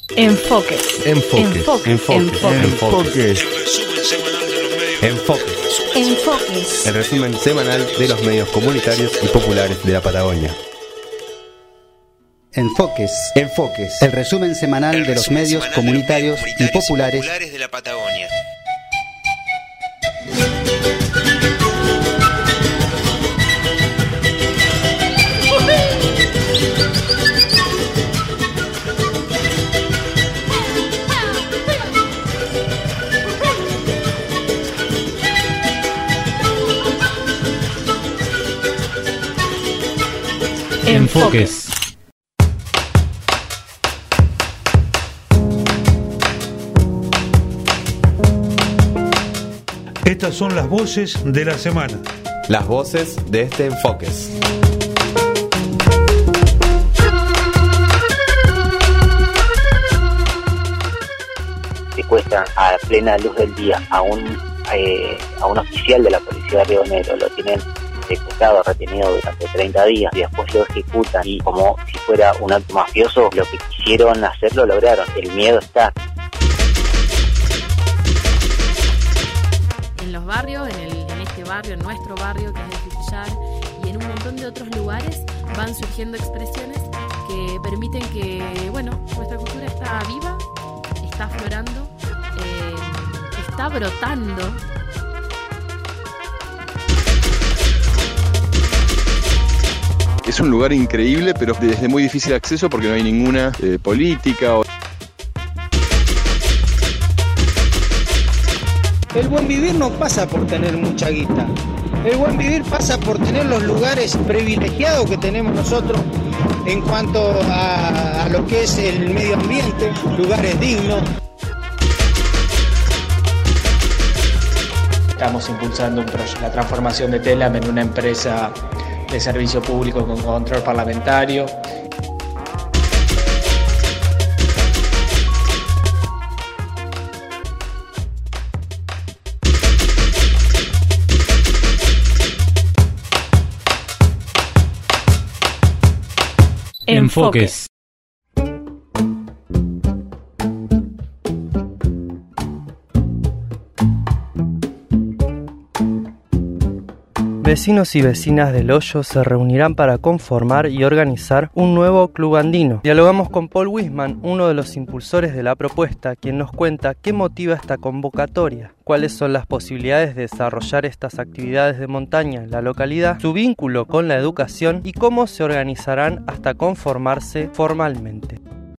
Enfoques. Enfoques. Enfoques. El resumen semanal de los medios comunitarios y populares de la Patagonia. Enfoques. El resumen semanal de los medios comunitarios y populares de la Patagonia. Enfoques. Estas son las voces de la semana. Las voces de este Enfoques. Secuestran a plena luz del día a un oficial de la policía de Río Negro, lo tienen secuestrado, retenido durante 30 días y después lo ejecutan, y como si fuera un acto mafioso, lo que quisieron hacer lo lograron. El miedo está. En los barrios, en este barrio, en nuestro barrio que es el Frutillar, y en un montón de otros lugares van surgiendo expresiones que permiten que, nuestra cultura está viva, está aflorando, está brotando. Es un lugar increíble, pero desde muy difícil acceso porque no hay ninguna política. El buen vivir no pasa por tener mucha guita. El buen vivir pasa por tener los lugares privilegiados que tenemos nosotros en cuanto a lo que es el medio ambiente, lugares dignos. Estamos impulsando la transformación de Telam en una empresa de servicio público con control parlamentario. Enfoques. Vecinos y vecinas del Hoyo se reunirán para conformar y organizar un nuevo club andino. Dialogamos con Paul Wisman, uno de los impulsores de la propuesta, quien nos cuenta qué motiva esta convocatoria, cuáles son las posibilidades de desarrollar estas actividades de montaña en la localidad, su vínculo con la educación y cómo se organizarán hasta conformarse formalmente.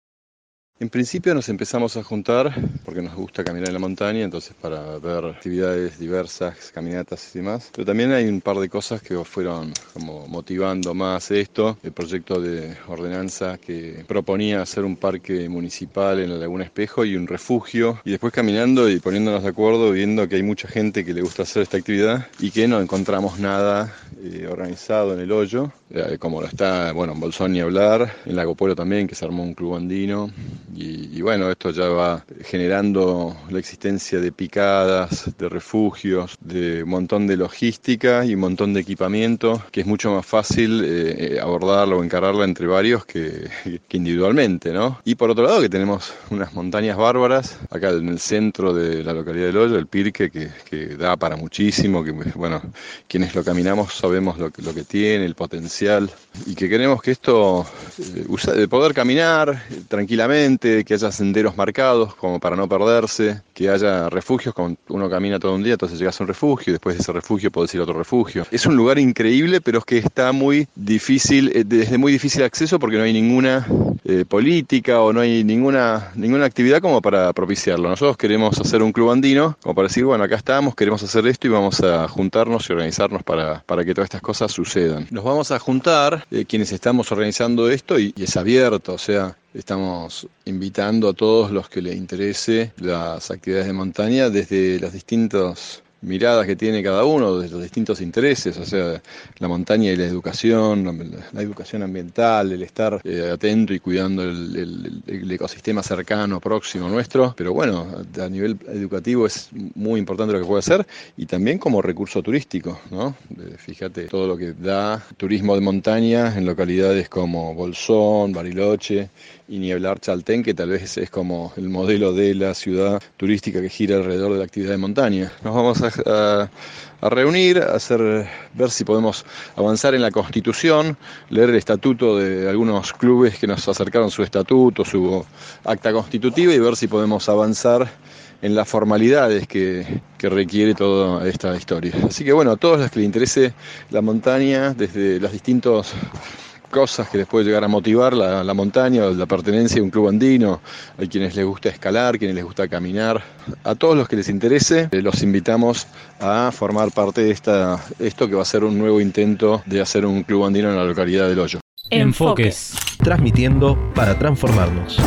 En principio nos empezamos a juntar porque nos gusta caminar en la montaña, entonces para ver actividades diversas, caminatas y demás. Pero también hay un par de cosas que fueron como motivando más esto. El proyecto de ordenanza que proponía hacer un parque municipal en la Laguna Espejo y un refugio. Y después caminando y poniéndonos de acuerdo, viendo que hay mucha gente que le gusta hacer esta actividad y que no encontramos nada organizado en el Hoyo, como lo está, en Bolsón ni hablar, en Lago Pueblo también, que se armó un club andino. Y esto ya va generando la existencia de picadas, de refugios, de un montón de logística y un montón de equipamiento, que es mucho más fácil abordarla o encararla entre varios que individualmente, ¿no? Y por otro lado que tenemos unas montañas bárbaras, acá en el centro de la localidad del Hoyo, el Pirque, que da para muchísimo, que quienes lo caminamos sabemos lo que tiene, el potencial, y que queremos que esto, de poder caminar tranquilamente, que haya senderos marcados como para no perderse, que haya refugios, como uno camina todo un día, entonces llegas a un refugio y después de ese refugio podés ir a otro refugio. Es un lugar increíble, pero es que está muy difícil, desde muy difícil acceso porque no hay ninguna política o no hay ninguna actividad como para propiciarlo. Nosotros queremos hacer un club andino, como para decir, acá estamos, queremos hacer esto y vamos a juntarnos y organizarnos para que todas estas cosas sucedan. Nos vamos a juntar quienes estamos organizando esto y es abierto, o sea, estamos invitando a todos los que les interese las actividades de montaña desde los distintos miradas que tiene cada uno, de los distintos intereses, o sea, la montaña y la educación ambiental, el estar atento y cuidando el ecosistema cercano, próximo nuestro, pero bueno, a nivel educativo es muy importante lo que puede hacer y también como recurso turístico, ¿no? Fíjate todo lo que da turismo de montaña en localidades como Bolsón, Bariloche y ni hablar Chaltén, que tal vez es como el modelo de la ciudad turística que gira alrededor de la actividad de montaña. Nos vamos a reunir, ver si podemos avanzar en la Constitución, leer el estatuto de algunos clubes que nos acercaron su estatuto, su acta constitutiva y ver si podemos avanzar en las formalidades que requiere toda esta historia. Así que bueno, a todos los que les interese la montaña, desde las distintas cosas que les puede llegar a motivar la montaña o la pertenencia a un club andino, hay quienes les gusta escalar, quienes les gusta caminar, a todos los que les interese los invitamos a formar parte de esto que va a ser un nuevo intento de hacer un club andino en la localidad del Hoyo. Enfoques. Transmitiendo para transformarnos.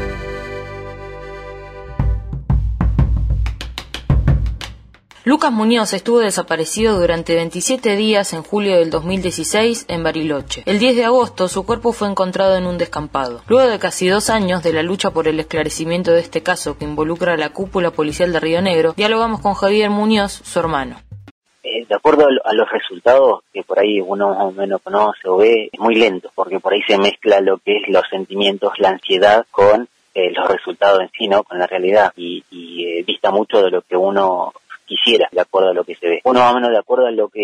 Lucas Muñoz estuvo desaparecido durante 27 días en julio del 2016 en Bariloche. El 10 de agosto su cuerpo fue encontrado en un descampado. Luego de casi 2 años de la lucha por el esclarecimiento de este caso que involucra a la cúpula policial de Río Negro, dialogamos con Javier Muñoz, su hermano. De acuerdo a los resultados que por ahí uno más o menos conoce o ve, es muy lento, porque por ahí se mezcla lo que es los sentimientos, la ansiedad con los resultados en sí, ¿no? Con la realidad y dista mucho de lo que uno quisiera, de acuerdo a lo que se ve. Uno más o menos de acuerdo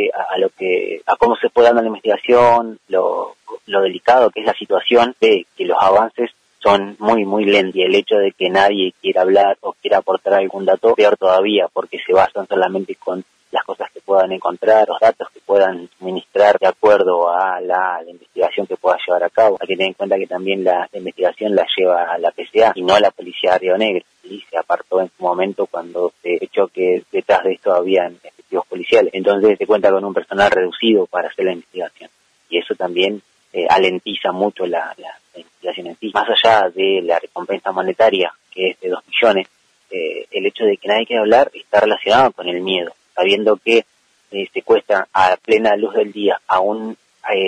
a cómo se fue dando la investigación, lo delicado que es la situación, ve que los avances son muy, muy lentos y el hecho de que nadie quiera hablar o quiera aportar algún dato, peor todavía, porque se basan solamente con las cosas que puedan encontrar, los datos que puedan suministrar de acuerdo a la investigación que pueda llevar a cabo. Hay que tener en cuenta que también la investigación la lleva a la PCA y no a la Policía de Río Negro. Y se apartó en su momento cuando se echó que detrás de esto habían efectivos policiales. Entonces se cuenta con un personal reducido para hacer la investigación. Y eso también alentiza mucho la investigación en sí. Más allá de la recompensa monetaria, que es de 2 millones, el hecho de que nadie quiera hablar está relacionado con el miedo. Sabiendo que secuestran a plena luz del día a un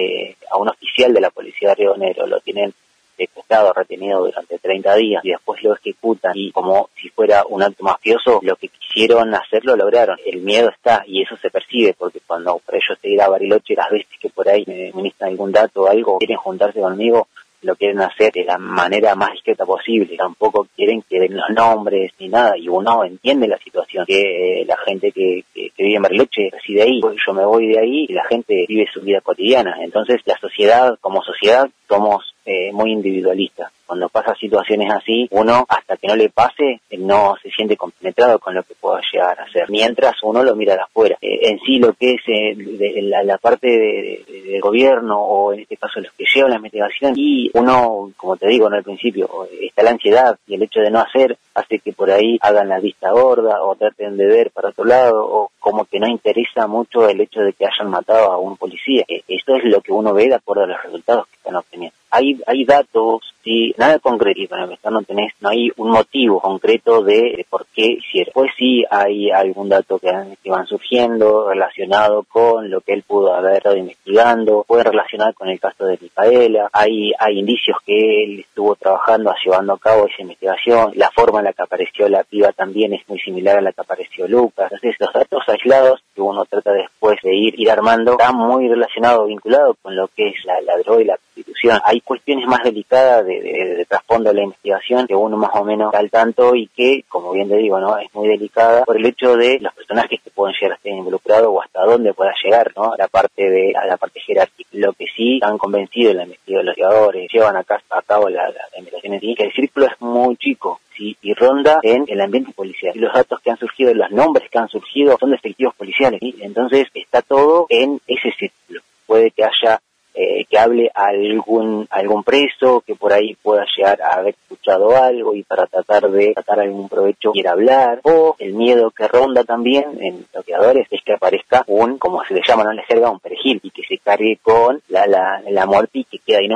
oficial de la Policía de Río Negro, lo tienen secuestrado, retenido durante 30 días y después lo ejecutan y como si fuera un acto mafioso, lo que quisieron hacer lo lograron. El miedo está y eso se percibe porque cuando por ellos se irá a Bariloche, las veces que por ahí me ministran algún dato o algo, quieren juntarse conmigo, lo quieren hacer de la manera más discreta posible. Tampoco quieren que den los nombres ni nada y uno entiende la situación que la gente que vive en Bariloche reside ahí. Yo me voy de ahí y la gente vive su vida cotidiana. Entonces la sociedad, como sociedad, somos muy individualistas. Cuando pasa situaciones así, uno hasta que no le pase no se siente compenetrado con lo que pueda llegar a hacer, mientras uno lo mira de afuera. En sí lo que es la parte del gobierno o en este caso los que llevan la investigación y uno, como te digo, al principio, está la ansiedad y el hecho de no hacer hace que por ahí hagan la vista gorda o traten de ver para otro lado o como que no interesa mucho el hecho de que hayan matado a un policía. Esto es lo que uno ve de acuerdo a los resultados que están obteniendo. Hay datos, sí, nada concreto, para empezar no hay un motivo concreto de por qué hicieron. Pues sí hay algún dato que van surgiendo relacionado con lo que él pudo haber estado investigando, puede relacionar con el caso de Micaela, hay indicios que él estuvo trabajando, llevando a cabo esa investigación, la forma en la que apareció la piba también es muy similar a la que apareció Lucas. Entonces los datos aislados que uno trata después de ir armando están muy relacionados, vinculados con lo que es la droga y la prostitución. Hay cuestiones más delicadas de trasfondo de la investigación que uno más o menos está al tanto y que, como bien te digo, no es muy delicada por el hecho de los personajes que pueden llegar a estar involucrados o hasta dónde pueda llegar, ¿no? La parte jerárquica. Lo que sí están convencidos los investigadores, llevan a cabo la investigación en sí, que el círculo es muy chico. Sí, y ronda en el ambiente policial. Y los datos que han surgido, los nombres que han surgido son de efectivos policiales. ¿Sí? Entonces está todo en ese círculo. Puede que haya que hable a algún preso que por ahí pueda llegar a haber escuchado algo y para tratar de sacar algún provecho quiera hablar, o el miedo que ronda también en los creadores es que aparezca como se le llama en la jerga, un perejil y que se cargue con la muerte y que queda ahí nomás.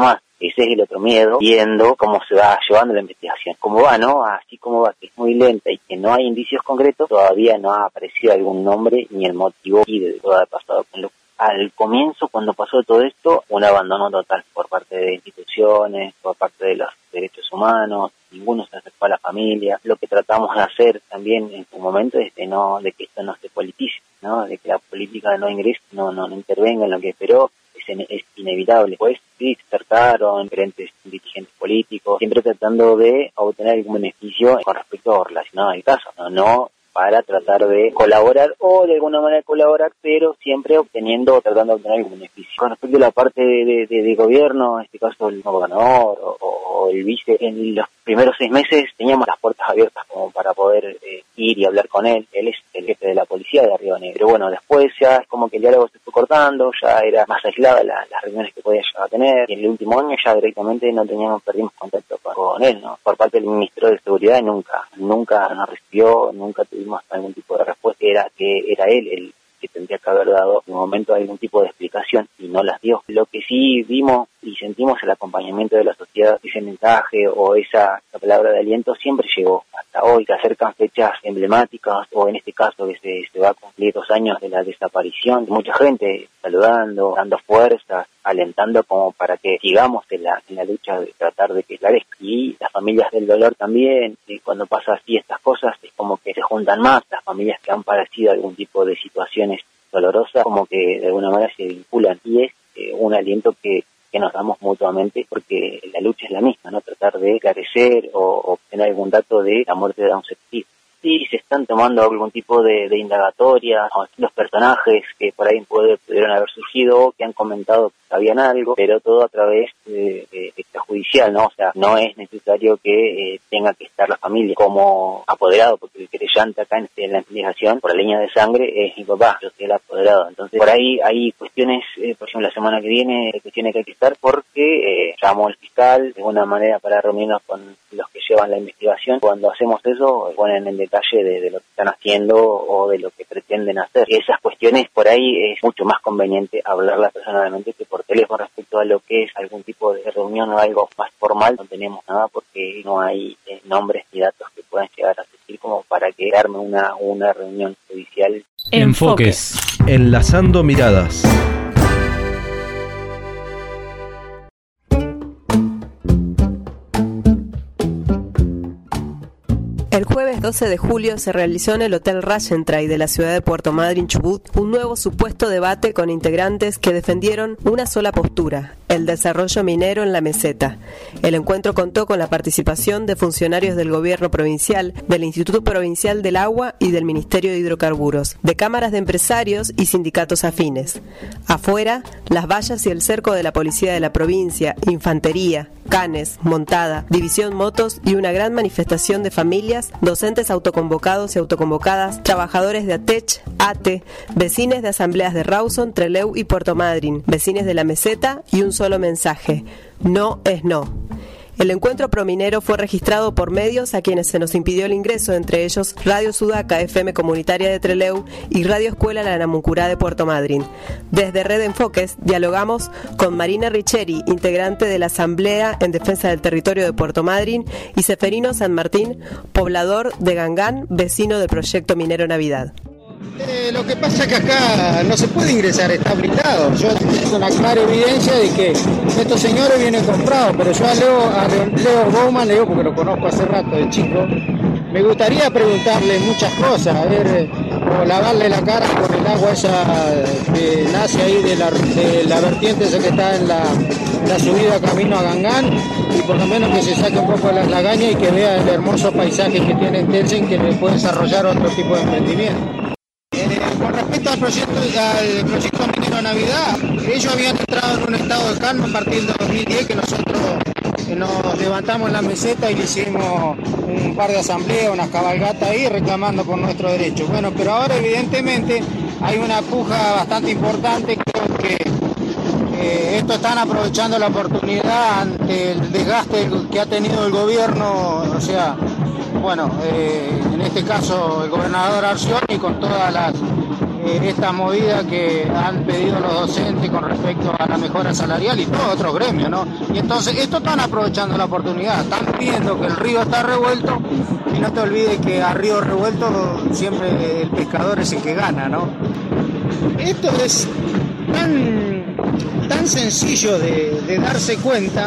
Ese es el otro miedo, viendo cómo se va llevando la investigación. Cómo va, ¿no? Así como va, que es muy lenta y que no hay indicios concretos, todavía no ha aparecido algún nombre ni el motivo y de todo ha pasado con Lucas. Al comienzo, cuando pasó todo esto, un abandono total por parte de instituciones, por parte de los derechos humanos, ninguno se acercó a la familia. Lo que tratamos de hacer también en su momento es de que esto no se politice, ¿no? De que la política no ingrese, no intervenga en lo que esperó. Es inevitable. Pues sí, se acercaron diferentes dirigentes políticos, siempre tratando de obtener algún beneficio con respecto a relacionado al caso, no para tratar de colaborar o de alguna manera colaborar, pero siempre tratando de obtener algún beneficio. Con respecto a la parte de gobierno, en este caso el gobernador o el vice, en los primeros 6 meses teníamos las puertas abiertas como para poder ir y hablar con él. Él es el jefe de la policía de Río Negro. Pero bueno, después ya es como que el diálogo se fue cortando, ya era más aislada las reuniones que podía llegar a tener, y en el último año ya directamente perdimos contacto con él, ¿no? Por parte del ministro de Seguridad nunca nos recibió, nunca tuvimos algún tipo de respuesta. Era él el que tendría que haber dado en un momento algún tipo de explicación y no las dio. Lo que sí vimos y sentimos el acompañamiento de la sociedad, ese mensaje o esa palabra de aliento siempre llegó hasta hoy. Se acercan fechas emblemáticas, o en este caso que se va a cumplir 2 años de la desaparición, mucha gente saludando, dando fuerzas, alentando como para que sigamos en la lucha de tratar de que esclarezca. Y las familias del dolor también, y cuando pasa así estas cosas, es como que se juntan más las familias que han padecido algún tipo de situaciones dolorosas, como que de alguna manera se vinculan, y es un aliento que nos damos mutuamente, porque la lucha es la misma, ¿no? Tratar de esclarecer o obtener algún dato de la muerte de un ser querido. Sí, se están tomando algún tipo de indagatoria, los personajes que por ahí pudieron haber surgido, que han comentado que sabían algo, pero todo a través de extrajudicial, ¿no? O sea, no es necesario que tenga que estar la familia como apoderado, porque el querellante acá en la investigación por la línea de sangre es mi papá, yo soy el apoderado. Entonces, por ahí hay cuestiones, por ejemplo, la semana que viene, cuestiones que hay que estar, porque llamó al fiscal de alguna manera para reunirnos con los que llevan la investigación. Cuando hacemos eso, ponen en detalle de lo que están haciendo o de lo que pretenden hacer. Y esas cuestiones por ahí es mucho más conveniente hablarlas personalmente que por teléfono. Respecto a lo que es algún tipo de reunión o algo más formal, no tenemos nada, porque no hay nombres ni datos que puedan llegar a decir como para que arme una reunión judicial. Enfoques. Enlazando miradas. El jueves 12 de julio se realizó en el Hotel Rajentrai de la ciudad de Puerto Madryn, Chubut, un nuevo supuesto debate con integrantes que defendieron una sola postura: el desarrollo minero en la meseta. El encuentro contó con la participación de funcionarios del gobierno provincial, del Instituto Provincial del Agua y del Ministerio de Hidrocarburos, de cámaras de empresarios y sindicatos afines. Afuera, las vallas y el cerco de la policía de la provincia, infantería, canes, montada, división motos y una gran manifestación de familias, docentes autoconvocados y autoconvocadas, trabajadores de ATECH, ATE, vecines de asambleas de Rawson, Trelew y Puerto Madryn, vecines de la meseta, y un solo mensaje: no es no. El encuentro prominero fue registrado por medios a quienes se nos impidió el ingreso, entre ellos Radio Sudaca, FM comunitaria de Trelew, y Radio Escuela La Namuncurá de Puerto Madryn. Desde Red Enfoques dialogamos con Marina Richeri, integrante de la Asamblea en Defensa del Territorio de Puerto Madryn, y Seferino San Martín, poblador de Gangán, vecino del proyecto minero Navidad. Lo que pasa es que acá no se puede ingresar, está blindado. Yo tengo una clara evidencia de que estos señores vienen comprados, pero yo a Leo Bowman, porque lo conozco hace rato de chico, me gustaría preguntarle muchas cosas, a ver, o lavarle la cara con el agua esa que nace ahí de la vertiente esa que está en la subida camino a Gangán, y por lo menos que se saque un poco de las lagañas y que vea el hermoso paisaje que tiene Telsen, que le puede desarrollar otro tipo de emprendimiento. Con respecto al proyecto minero Navidad, ellos habían entrado en un estado de calma a partir del 2010, que nosotros nos levantamos en la meseta y le hicimos un par de asambleas, unas cabalgatas ahí reclamando por nuestros derechos. Bueno, pero ahora evidentemente hay una puja bastante importante. Creo que estos están aprovechando la oportunidad ante el desgaste que ha tenido el gobierno, o sea, bueno, en este caso el gobernador Arcioni, con todas las esta movida que han pedido los docentes con respecto a la mejora salarial y todos otros gremios, ¿no? Y entonces estos están aprovechando la oportunidad, están viendo que el río está revuelto y no te olvides que a río revuelto siempre el pescador es el que gana, ¿no? Esto es tan sencillo de darse cuenta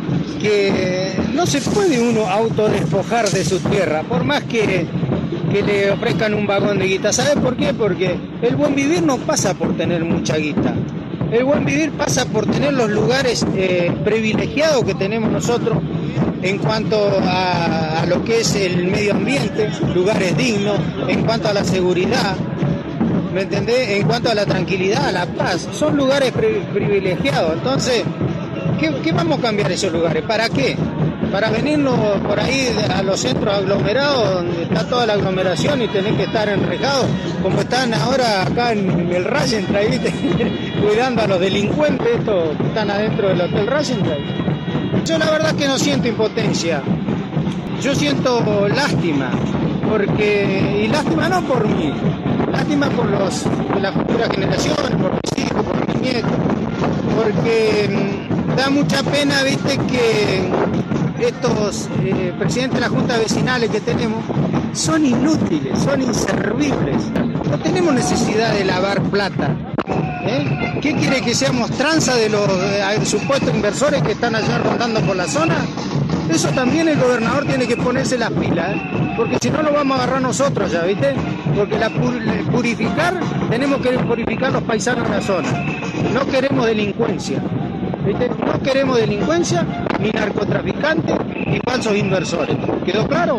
que no se puede uno autodespojar de su tierra, por más que le ofrezcan un vagón de guita. ¿Sabes por qué? Porque el buen vivir no pasa por tener mucha guita. El buen vivir pasa por tener los lugares privilegiados que tenemos nosotros en cuanto a lo que es el medio ambiente, lugares dignos, en cuanto a la seguridad, ¿me entendés? En cuanto a la tranquilidad, a la paz. Son lugares privilegiados. Entonces, ¿qué vamos a cambiar esos lugares? ¿Para qué? Para venirnos por ahí a los centros aglomerados donde está toda la aglomeración y tener que estar enrejados como están ahora acá en el Rajentray, ¿viste? Cuidando a los delincuentes estos que están adentro del Hotel Rajentray. Yo la verdad que no siento impotencia, yo siento lástima, y lástima no por mí, lástima por las futuras generaciones, por mis hijos, por mis nietos, porque da mucha pena, viste, que estos presidentes de las juntas vecinales que tenemos son inútiles, son inservibles. No tenemos necesidad de lavar plata. ¿Qué quiere que seamos tranza de los supuestos inversores que están allá rondando por la zona? Eso también el gobernador tiene que ponerse las pilas, porque si no lo vamos a agarrar nosotros ya, ¿viste? Porque tenemos que purificar los paisanos de la zona. No queremos delincuencia. ¿Viste? No queremos delincuencia, ni narcotraficantes, ni falsos inversores. ¿Quedó claro?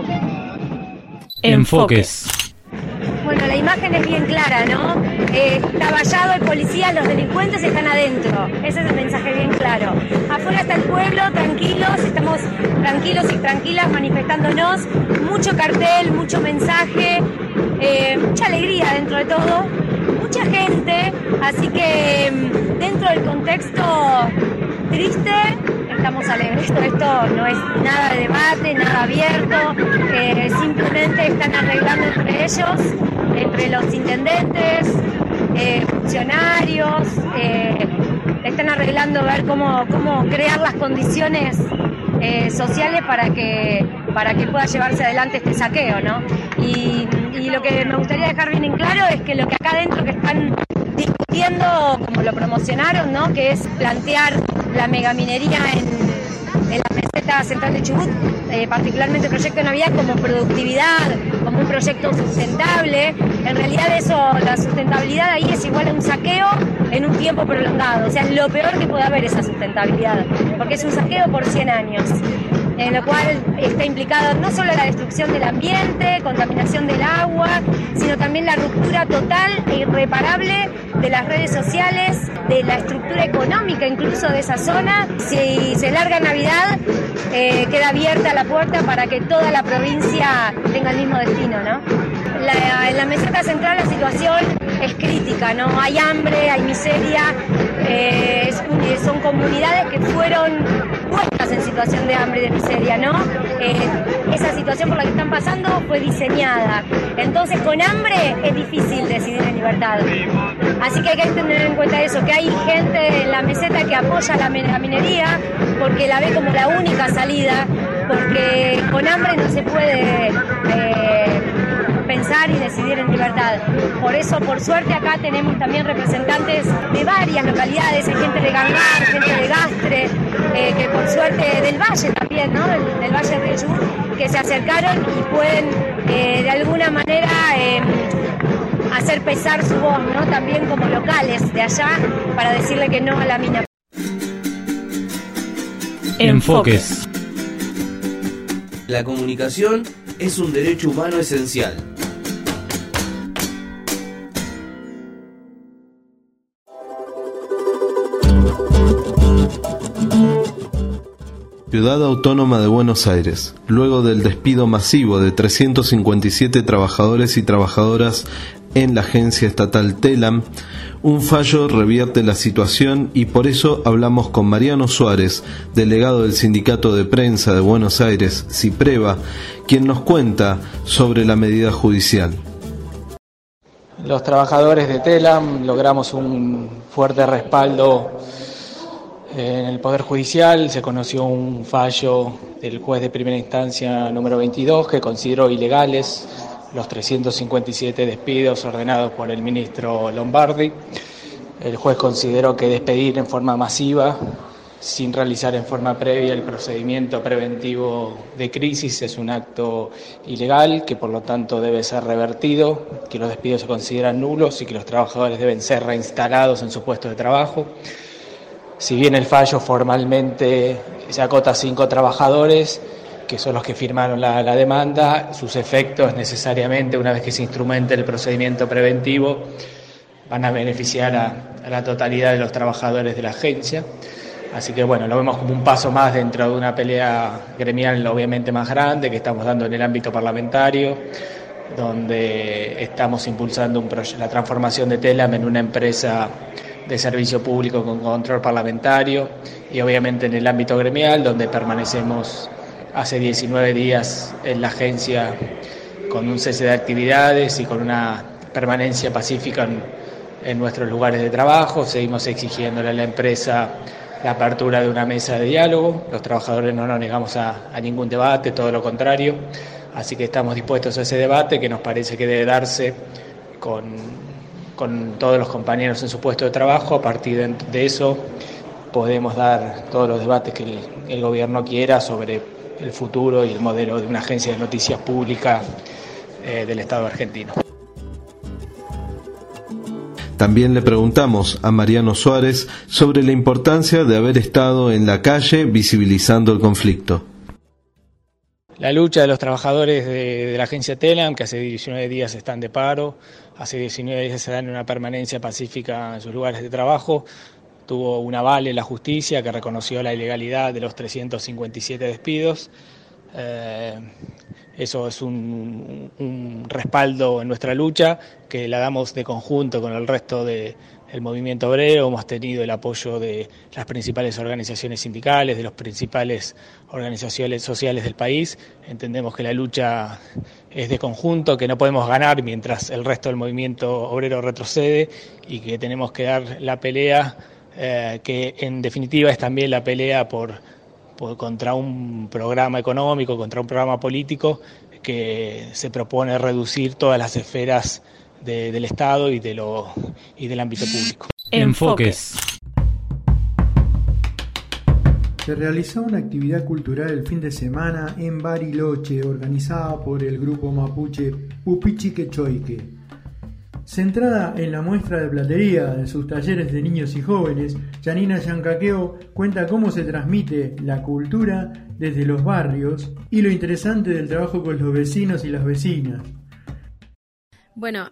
Enfoques. Bueno, la imagen es bien clara, ¿no? Está vallado el policía, los delincuentes están adentro. Ese es el mensaje bien claro. Afuera está el pueblo, tranquilos, estamos tranquilos y tranquilas manifestándonos. Mucho cartel, mucho mensaje, mucha alegría dentro de todo, mucha gente. Así que dentro del contexto triste, estamos alegres. Esto no es nada de debate, nada abierto, simplemente están arreglando entre ellos, entre los intendentes, funcionarios, están arreglando ver cómo crear las condiciones sociales para que pueda llevarse adelante este saqueo, ¿no? Y lo que me gustaría dejar bien en claro es que lo que acá adentro que están discutiendo, como lo promocionaron, ¿no? Que es plantear la megaminería en la meseta central de Chubut, particularmente el proyecto de Navidad, como productividad, como un proyecto sustentable. En realidad la sustentabilidad ahí es igual a un saqueo en un tiempo prolongado. O sea, es lo peor que puede haber esa sustentabilidad, porque es un saqueo por 100 años. En lo cual está implicado no solo la destrucción del ambiente, contaminación del agua, sino también la ruptura total e irreparable de las redes sociales, de la estructura económica incluso de esa zona. Si se larga Navidad, queda abierta la puerta para que toda la provincia tenga el mismo destino, ¿no? En la meseta central la situación es crítica, ¿no? Hay hambre, hay miseria, son comunidades que fueron puestas en situación de hambre y de miseria, ¿no? Esa situación por la que están pasando fue diseñada. Entonces, con hambre es difícil decidir en libertad. Así que hay que tener en cuenta eso, que hay gente en la meseta que apoya la minería porque la ve como la única salida, porque con hambre no se puede pensar y decidir en libertad. Por eso, por suerte, acá tenemos también representantes de varias localidades, hay gente de Gangar, gente de Gastre, que por suerte del Valle también, ¿no? Del Valle de Chubut, que se acercaron y pueden de alguna manera hacer pesar su voz, ¿no? También como locales de allá, para decirle que no a la mina. Enfoques. La comunicación es un derecho humano esencial. Ciudad Autónoma de Buenos Aires. Luego del despido masivo de 357 trabajadores y trabajadoras en la agencia estatal TELAM, un fallo revierte la situación y por eso hablamos con Mariano Suárez, delegado del Sindicato de Prensa de Buenos Aires, CIPREVA, quien nos cuenta sobre la medida judicial. Los trabajadores de TELAM logramos un fuerte respaldo en el Poder Judicial. Se conoció un fallo del juez de primera instancia número 22 que consideró ilegales los 357 despidos ordenados por el ministro Lombardi. El juez consideró que despedir en forma masiva, sin realizar en forma previa el procedimiento preventivo de crisis, es un acto ilegal, que por lo tanto debe ser revertido, que los despidos se consideran nulos y que los trabajadores deben ser reinstalados en su puesto de trabajo. Si bien el fallo formalmente se acota a 5 trabajadores, que son los que firmaron la demanda, sus efectos necesariamente, una vez que se instrumente el procedimiento preventivo, van a beneficiar a la totalidad de los trabajadores de la agencia. Así que bueno, lo vemos como un paso más dentro de una pelea gremial obviamente más grande que estamos dando en el ámbito parlamentario, donde estamos impulsando la transformación de TELAM en una empresa de servicio público con control parlamentario, y obviamente en el ámbito gremial, donde permanecemos hace 19 días en la agencia con un cese de actividades y con una permanencia pacífica en nuestros lugares de trabajo. Seguimos exigiéndole a la empresa la apertura de una mesa de diálogo. Los trabajadores no nos negamos a ningún debate, todo lo contrario. Así que estamos dispuestos a ese debate, que nos parece que debe darse con todos los compañeros en su puesto de trabajo. A partir de eso podemos dar todos los debates que el gobierno quiera sobre el futuro y el modelo de una agencia de noticias pública del Estado argentino. También le preguntamos a Mariano Suárez sobre la importancia de haber estado en la calle visibilizando el conflicto. La lucha de los trabajadores de la agencia TELAM, que hace 19 días están de paro, hace 19 días se dan una permanencia pacífica en sus lugares de trabajo, tuvo un aval en la justicia que reconoció la ilegalidad de los 357 despidos. Eso es un respaldo en nuestra lucha, que la damos de conjunto con el resto del movimiento obrero. Hemos tenido el apoyo de las principales organizaciones sindicales, de las principales organizaciones sociales del país. Entendemos que la lucha es de conjunto, que no podemos ganar mientras el resto del movimiento obrero retrocede, y que tenemos que dar la pelea, que en definitiva es también la pelea contra un programa económico, contra un programa político que se propone reducir todas las esferas del Estado y del ámbito público. Enfoques. Se realizó una actividad cultural el fin de semana en Bariloche, organizada por el grupo mapuche Pupichiquechoique. Centrada en la muestra de platería de sus talleres de niños y jóvenes, Janina Yancaqueo cuenta cómo se transmite la cultura desde los barrios y lo interesante del trabajo con los vecinos y las vecinas. Bueno,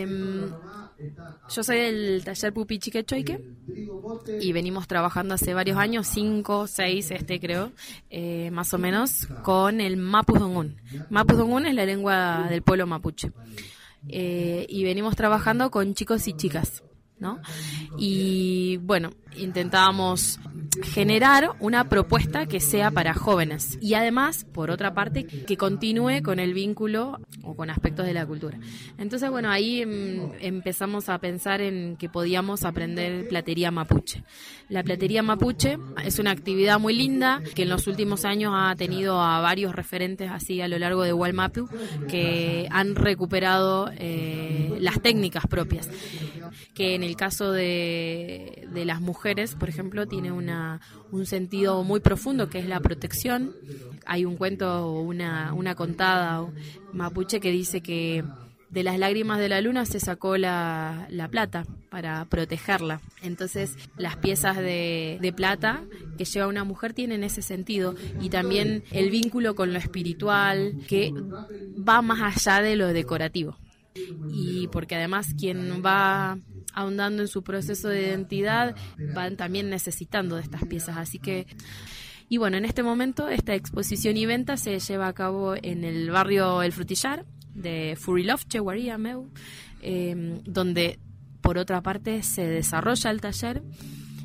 yo soy del taller Pupichiquechoique y venimos trabajando hace varios años, 5, 6, creo, más o menos, con el Mapudungun. Mapudungun es la lengua del pueblo mapuche. Y venimos trabajando con chicos y chicas, ¿no? Y bueno, intentábamos generar una propuesta que sea para jóvenes y además, por otra parte, que continúe con el vínculo o con aspectos de la cultura. Entonces, bueno, ahí empezamos a pensar en que podíamos aprender platería mapuche. La platería mapuche es una actividad muy linda que en los últimos años ha tenido a varios referentes así a lo largo de Wallmapu que han recuperado las técnicas propias, que en el caso de las mujeres, por ejemplo, tiene un sentido muy profundo, que es la protección. Hay un cuento o una contada mapuche que dice que de las lágrimas de la luna se sacó la plata para protegerla. Entonces, las piezas de plata que lleva una mujer tienen ese sentido, y también el vínculo con lo espiritual, que va más allá de lo decorativo. Y porque además quien va ahondando en su proceso de identidad van también necesitando de estas piezas. Así que, y bueno, en este momento esta exposición y venta se lleva a cabo en el barrio El Frutillar de Furilovche, Guaríameu, donde por otra parte se desarrolla el taller,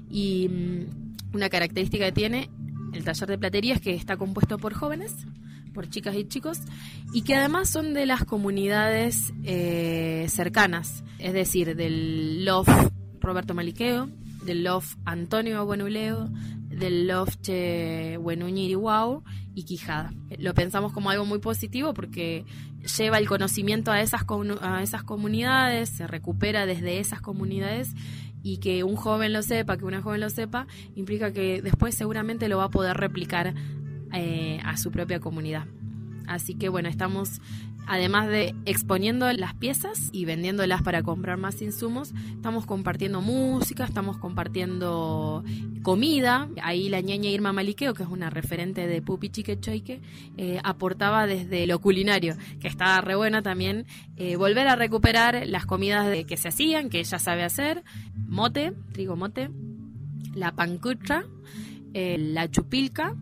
y una característica que tiene el taller de platería es que está compuesto por jóvenes por chicas y chicos, y que además son de las comunidades cercanas, es decir, del LOF Roberto Maliqueo, del LOF Antonio Buenuleo, del LOF Che Buenuñirihuau y Quijada. Lo pensamos como algo muy positivo porque lleva el conocimiento a esas comunidades, se recupera desde esas comunidades, y que un joven lo sepa, que una joven lo sepa, implica que después seguramente lo va a poder replicar a su propia comunidad. Así que bueno, estamos, además de exponiendo las piezas y vendiéndolas para comprar más insumos, estamos compartiendo música, estamos compartiendo comida. Ahí la ñaña Irma Maliqueo, que es una referente de Pupi Chiquechoique, aportaba desde lo culinario, que estaba re buena también, volver a recuperar las comidas que se hacían, que ella sabe hacer: mote, trigo mote, la pancutra, la chupilca,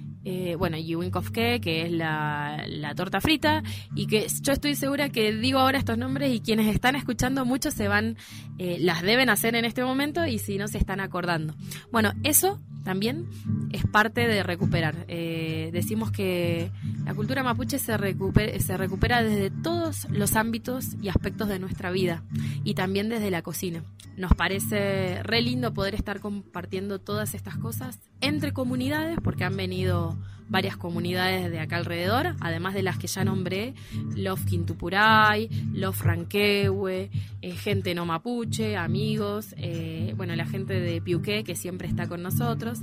y Winkofke, que es la torta frita, y que yo estoy segura que digo ahora estos nombres y quienes están escuchando muchos las deben hacer en este momento, y si no se están acordando. Bueno, eso también es parte de recuperar. Decimos que la cultura mapuche se recupera desde todos los ámbitos y aspectos de nuestra vida, y también desde la cocina. Nos parece re lindo poder estar compartiendo todas estas cosas entre comunidades, porque han venido varias comunidades de acá alrededor, además de las que ya nombré: Lof Quintupuray, Lof Ranquehue, gente no mapuche, amigos, la gente de Piuqué, que siempre está con nosotros,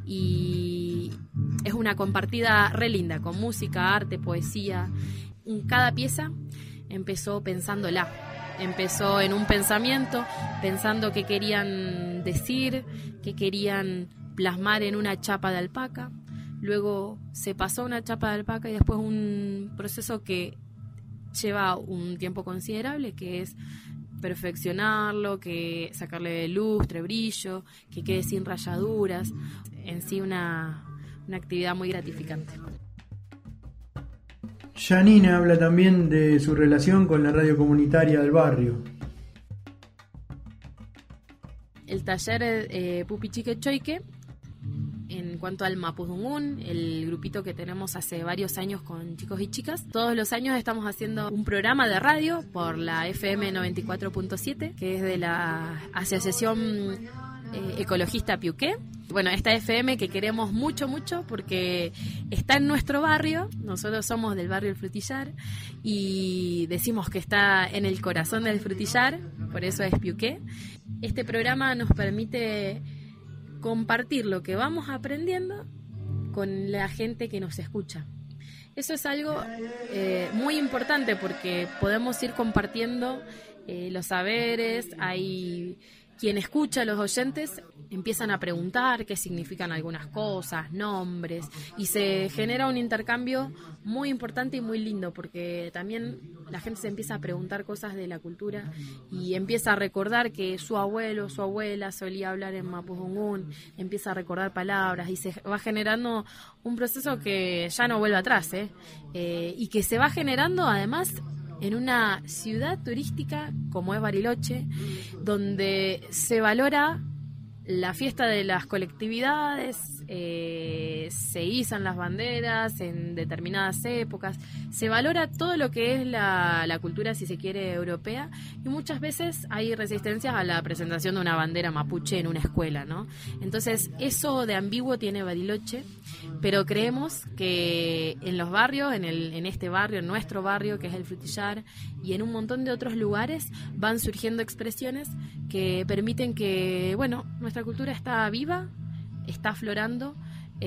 y es una compartida re linda, con música, arte, poesía. Cada pieza empezó pensándola. Empezó en un pensamiento, pensando qué querían decir, qué querían plasmar en una chapa de alpaca. Luego se pasó a una chapa de alpaca, y después un proceso que lleva un tiempo considerable, que es perfeccionarlo, que sacarle lustre, brillo, que quede sin rayaduras. En sí una actividad muy gratificante. Janine habla también de su relación con la radio comunitaria del barrio. El taller Pupi Chiquechoique, en cuanto al Mapudungún, el grupito que tenemos hace varios años con chicos y chicas, todos los años estamos haciendo un programa de radio por la FM 94.7, que es de la Asociación Ecologista Piuqué. Bueno, esta FM que queremos mucho, mucho, porque está en nuestro barrio. Nosotros somos del barrio El Frutillar y decimos que está en el corazón del Frutillar, por eso es Piuqué. Este programa nos permite compartir lo que vamos aprendiendo con la gente que nos escucha. Eso es algo muy importante, porque podemos ir compartiendo los saberes. Hay quien escucha, los oyentes empiezan a preguntar qué significan algunas cosas, nombres, y se genera un intercambio muy importante y muy lindo, porque también la gente se empieza a preguntar cosas de la cultura y empieza a recordar que su abuelo, su abuela solía hablar en Mapudungún, empieza a recordar palabras, y se va generando un proceso que ya no vuelve atrás, y que se va generando además en una ciudad turística como es Bariloche, donde se valora la fiesta de las colectividades, se izan las banderas en determinadas épocas, se valora todo lo que es la cultura, si se quiere, europea, y muchas veces hay resistencias a la presentación de una bandera mapuche en una escuela, ¿no? Entonces, eso de ambiguo tiene Bariloche, pero creemos que en los barrios, en este barrio, en nuestro barrio, que es el Frutillar, y en un montón de otros lugares, van surgiendo expresiones que permiten que, nuestra cultura está viva, está aflorando,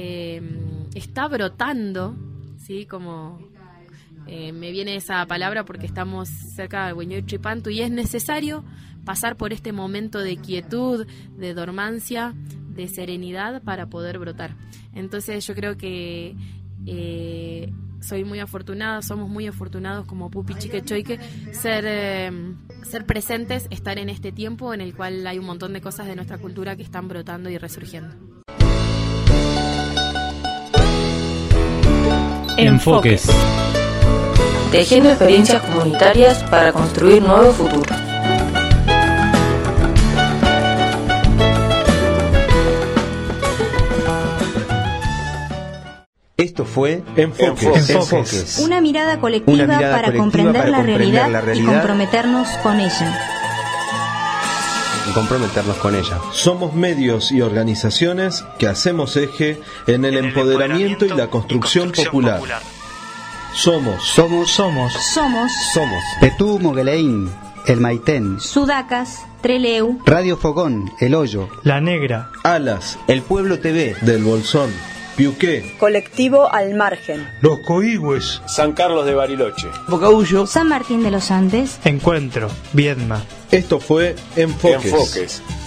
está brotando, ¿sí? Como me viene esa palabra porque estamos cerca del Hueñoy Tripantu, y es necesario pasar por este momento de quietud, de dormancia, de serenidad para poder brotar. Entonces yo creo que soy muy afortunada, somos muy afortunados como Pupi Chiquechoique ser presentes, estar en este tiempo en el cual hay un montón de cosas de nuestra cultura que están brotando y resurgiendo. Enfoques. Tejiendo experiencias comunitarias para construir nuevos futuros. Esto Esto fue Enfoques. Una mirada colectiva, para comprender la realidad y comprometernos con ella. Somos medios y organizaciones que hacemos eje en el empoderamiento y la construcción popular. Somos Petú Mogueleín, El Maitén, Sudacas, Treleu, Radio Fogón, El Hoyo, La Negra, Alas, El Pueblo TV, Del Bolsón, Piuqué, Colectivo Al Margen, Los Coigües, San Carlos de Bariloche, Bocaullo, San Martín de los Andes, Encuentro, Viedma. Esto fue Enfoques.